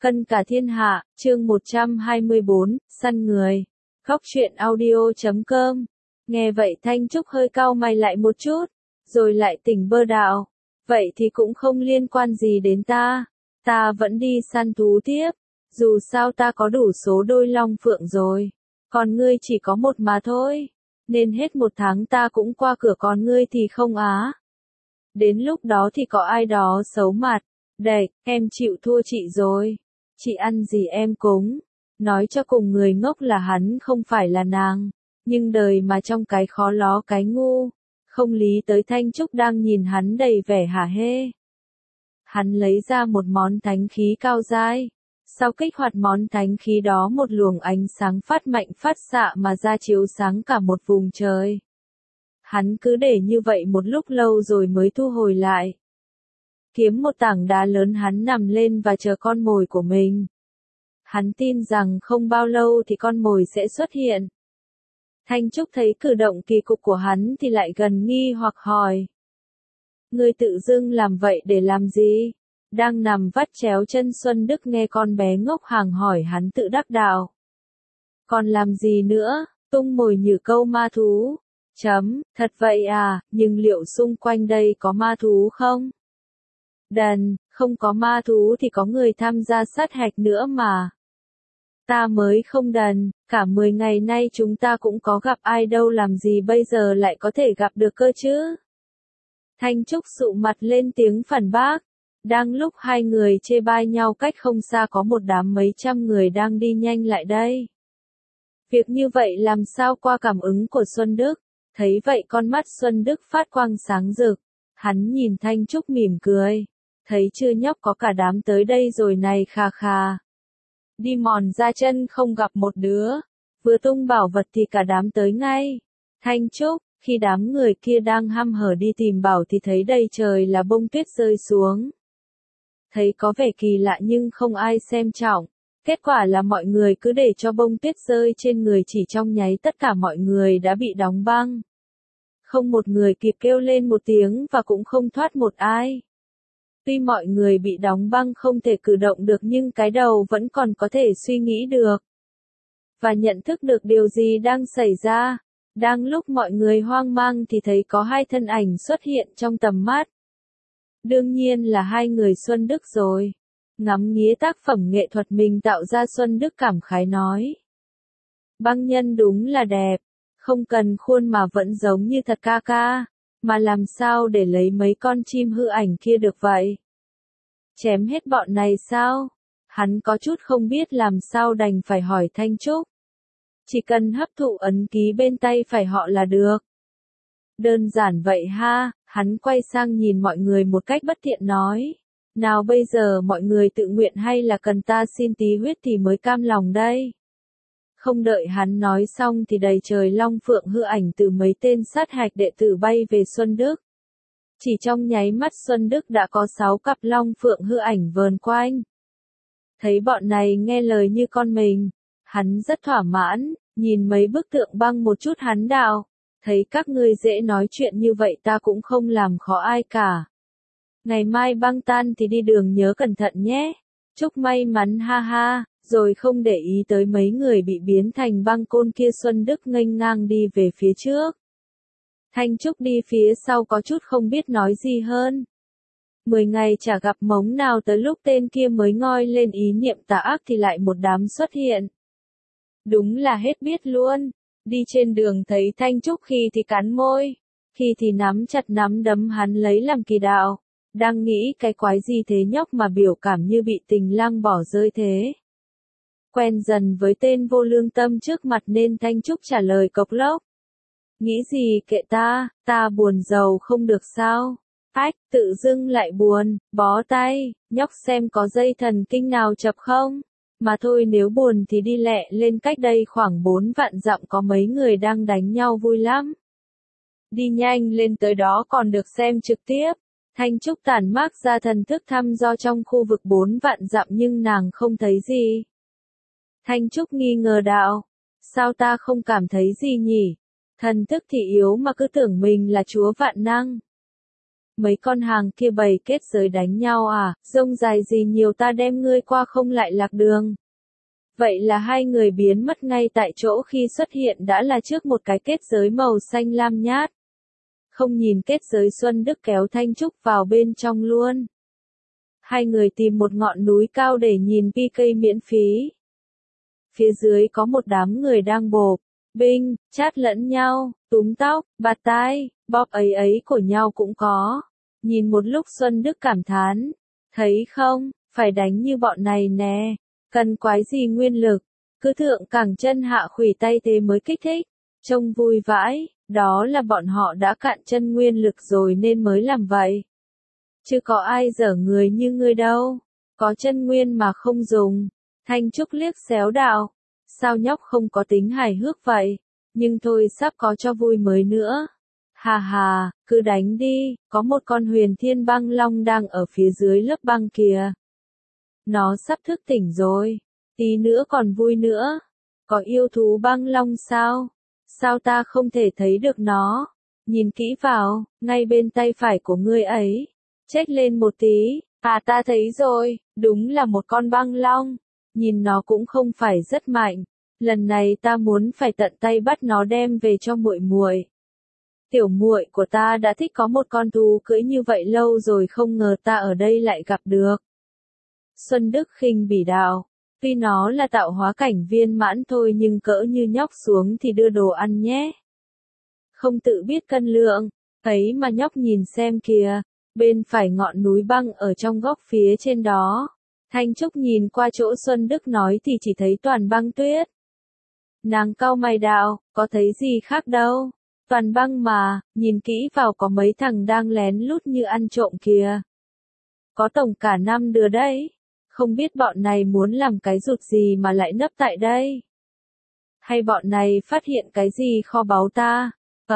Cân cả thiên hạ, chương 124, săn người. Góc truyện audio.com. Nghe vậy Thanh Trúc hơi cau mày lại một chút, rồi lại tỉnh bơ đạo. Vậy thì cũng không liên quan gì đến ta. Ta vẫn đi săn thú tiếp. Dù sao ta có đủ số đôi long phượng rồi. Còn ngươi chỉ có một mà thôi. Nên hết một tháng ta cũng qua cửa, còn ngươi thì không á. Đến lúc đó thì có ai đó xấu mặt. Đệt, em chịu thua chị rồi. Chị ăn gì em cúng. Nói cho cùng người ngốc là hắn không phải là nàng. Nhưng đời mà trong cái khó ló cái ngu. Không lý tới Thanh Trúc đang nhìn hắn đầy vẻ hả hê. Hắn lấy ra một món thánh khí cao dai. Sau kích hoạt món thánh khí đó, một luồng ánh sáng phát mạnh phát xạ mà ra chiếu sáng cả một vùng trời. Hắn cứ để như vậy một lúc lâu rồi mới thu hồi lại. Kiếm một tảng đá lớn, hắn nằm lên và chờ con mồi của mình. Hắn tin rằng không bao lâu thì con mồi sẽ xuất hiện. Thanh Trúc thấy cử động kỳ cục của hắn thì lại gần nghi hoặc hỏi. Ngươi tự dưng làm vậy để làm gì? Đang nằm vắt chéo chân Xuân Đức nghe con bé ngốc hàng hỏi, hắn tự đắc đạo. Còn làm gì nữa, tung mồi nhử câu ma thú. Thật vậy à, nhưng liệu xung quanh đây có ma thú không? Đần, không có ma thú thì có người tham gia sát hạch nữa mà. Ta mới không đần, cả 10 ngày nay chúng ta cũng có gặp ai đâu, làm gì bây giờ lại có thể gặp được cơ chứ? Thanh Trúc sụ mặt lên tiếng phản bác. Đang lúc hai người chê bai nhau, cách không xa có một đám mấy trăm người đang đi nhanh lại đây. Việc như vậy làm sao qua cảm ứng của Xuân Đức. Thấy vậy con mắt Xuân Đức phát quang sáng rực. Hắn nhìn Thanh Trúc mỉm cười. Thấy chưa nhóc, có cả đám tới đây rồi này, khà khà. Đi mòn ra chân không gặp một đứa. Vừa tung bảo vật thì cả đám tới ngay. Thanh Trúc, khi đám người kia đang hăm hở đi tìm bảo thì thấy đầy trời là bông tuyết rơi xuống. Thấy có vẻ kỳ lạ nhưng không ai xem trọng. Kết quả là mọi người cứ để cho bông tuyết rơi trên người, chỉ trong nháy tất cả mọi người đã bị đóng băng. Không một người kịp kêu lên một tiếng và cũng không thoát một ai. Tuy mọi người bị đóng băng không thể cử động được nhưng cái đầu vẫn còn có thể suy nghĩ được. Và nhận thức được điều gì đang xảy ra. Đang lúc mọi người hoang mang thì thấy có hai thân ảnh xuất hiện trong tầm mắt. Đương nhiên là hai người Xuân Đức rồi. Ngắm nghía tác phẩm nghệ thuật mình tạo ra, Xuân Đức cảm khái nói. Băng nhân đúng là đẹp. Không cần khuôn mà vẫn giống như thật ca ca. Mà làm sao để lấy mấy con chim hư ảnh kia được vậy? Chém hết bọn này sao? Hắn có chút không biết làm sao, đành phải hỏi Thanh Trúc. Chỉ cần hấp thụ ấn ký bên tay phải họ là được. Đơn giản vậy ha, hắn quay sang nhìn mọi người một cách bất thiện nói. Nào bây giờ mọi người tự nguyện hay là cần ta xin tí huyết thì mới cam lòng đây? Không đợi hắn nói xong thì đầy trời long phượng hư ảnh từ mấy tên sát hạch đệ tử bay về Xuân Đức. Chỉ trong nháy mắt Xuân Đức đã có 6 cặp long phượng hư ảnh vờn quanh. Thấy bọn này nghe lời như con mình, hắn rất thỏa mãn, nhìn mấy bức tượng băng một chút hắn đạo. Thấy các ngươi dễ nói chuyện như vậy ta cũng không làm khó ai cả. Ngày mai băng tan thì đi đường nhớ cẩn thận nhé. Chúc may mắn ha ha, rồi không để ý tới mấy người bị biến thành băng côn kia, Xuân Đức nghênh ngang đi về phía trước. Thanh Trúc đi phía sau có chút không biết nói gì hơn. 10 ngày chả gặp mống nào, tới lúc tên kia mới ngoi lên ý niệm tà ác thì lại một đám xuất hiện. Đúng là hết biết luôn. Đi trên đường thấy Thanh Trúc khi thì cắn môi, khi thì nắm chặt nắm đấm, hắn lấy làm kỳ đạo. Đang nghĩ cái quái gì thế nhóc mà biểu cảm như bị tình lang bỏ rơi thế. Quen dần với tên vô lương tâm trước mặt nên Thanh Trúc trả lời cộc lốc. Nghĩ gì kệ ta buồn giàu không được sao? Ách, tự dưng lại buồn, bó tay, nhóc xem có dây thần kinh nào chập không? Mà thôi, nếu buồn thì đi lẹ lên, cách đây khoảng 4 vạn dặm có mấy người đang đánh nhau vui lắm. Đi nhanh lên tới đó còn được xem trực tiếp. Thanh Trúc tản mác ra thần thức thăm dò trong khu vực 4 vạn dặm nhưng nàng không thấy gì. Thanh Trúc nghi ngờ đạo. Sao ta không cảm thấy gì nhỉ? Thần thức thì yếu mà cứ tưởng mình là chúa vạn năng. mấy con hàng kia bày kết giới đánh nhau à, rông dài gì nhiều ta đem ngươi qua không lại lạc đường. Vậy là hai người biến mất ngay tại chỗ, khi xuất hiện đã là trước một cái kết giới màu xanh lam nhát. Không nhìn kết giới, Xuân Đức kéo Thanh Trúc vào bên trong luôn. Hai người tìm một ngọn núi cao để nhìn PK miễn phí. Phía dưới có một đám người đang bộp, binh, chát lẫn nhau, túm tóc, bạt tai, bóp ấy ấy của nhau cũng có. Nhìn một lúc Xuân Đức cảm thán, thấy không, phải đánh như bọn này nè, cần quái gì nguyên lực, cứ thượng cẳng chân hạ khuỷu tay thế mới kích thích, trông vui vãi, đó là bọn họ đã cạn chân nguyên lực rồi nên mới làm vậy. Chứ có ai dở người như ngươi đâu, có chân nguyên mà không dùng. Thanh Trúc liếc xéo Đạo, sao nhóc không có tính hài hước vậy, nhưng thôi sắp có cho vui mới nữa. Hà hà, cứ đánh đi, có một con Huyền Thiên Băng Long đang ở phía dưới lớp băng kìa. Nó sắp thức tỉnh rồi, tí nữa còn vui nữa. Có yêu thú băng long sao? Sao ta không thể thấy được nó? Nhìn kỹ vào, ngay bên tay phải của ngươi ấy. Chếch lên một tí, à ta thấy rồi, đúng là một con băng long. Nhìn nó cũng không phải rất mạnh. Lần này ta muốn phải tận tay bắt nó đem về cho muội muội. Tiểu muội của ta đã thích có một con thú cưỡi như vậy lâu rồi, không ngờ ta ở đây lại gặp được. Xuân Đức khinh bỉ Đạo, tuy nó là tạo hóa cảnh viên mãn thôi nhưng cỡ như nhóc xuống thì đưa đồ ăn nhé. Không tự biết cân lượng, ấy mà nhóc nhìn xem kìa, bên phải ngọn núi băng ở trong góc phía trên đó. Thanh Trúc nhìn qua chỗ Xuân Đức nói thì chỉ thấy toàn băng tuyết. Nàng cau mày Đạo, có thấy gì khác đâu, toàn băng mà, nhìn kỹ vào có mấy thằng đang lén lút như ăn trộm kìa. Có tổng cả 5 đứa đấy, không biết bọn này muốn làm cái rụt gì mà lại nấp tại đây. Hay bọn này phát hiện cái gì kho báu ta?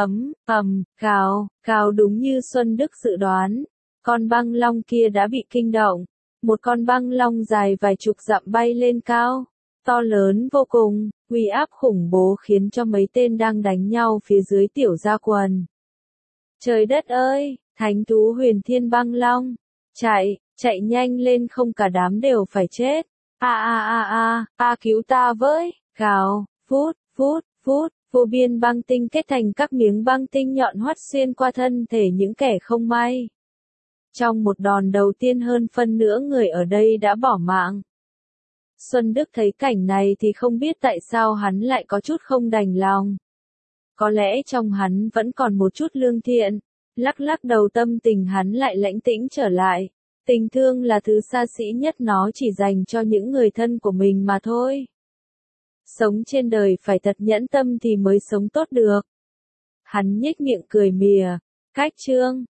Cào đúng như Xuân Đức dự đoán. Con băng long kia đã bị kinh động. Một con băng long dài vài chục dặm bay lên cao. To lớn vô cùng, uy áp khủng bố khiến cho mấy tên đang đánh nhau phía dưới tiểu ra quần. Trời đất ơi, thánh thú Huyền Thiên Băng Long. Chạy nhanh lên không cả đám đều phải chết. Cứu ta với, gào, phút, vô biên băng tinh kết thành các miếng băng tinh nhọn hoắt xuyên qua thân thể những kẻ không may. Trong một đòn đầu tiên hơn phân nửa người ở đây đã bỏ mạng. Xuân Đức thấy cảnh này thì không biết tại sao hắn lại có chút không đành lòng. Có lẽ trong hắn vẫn còn một chút lương thiện, lắc đầu tâm tình hắn lại lãnh tĩnh trở lại. Tình thương là thứ xa xỉ nhất, nó chỉ dành cho những người thân của mình mà thôi. Sống trên đời phải thật nhẫn tâm thì mới sống tốt được. Hắn nhếch miệng cười mỉa, cách chương.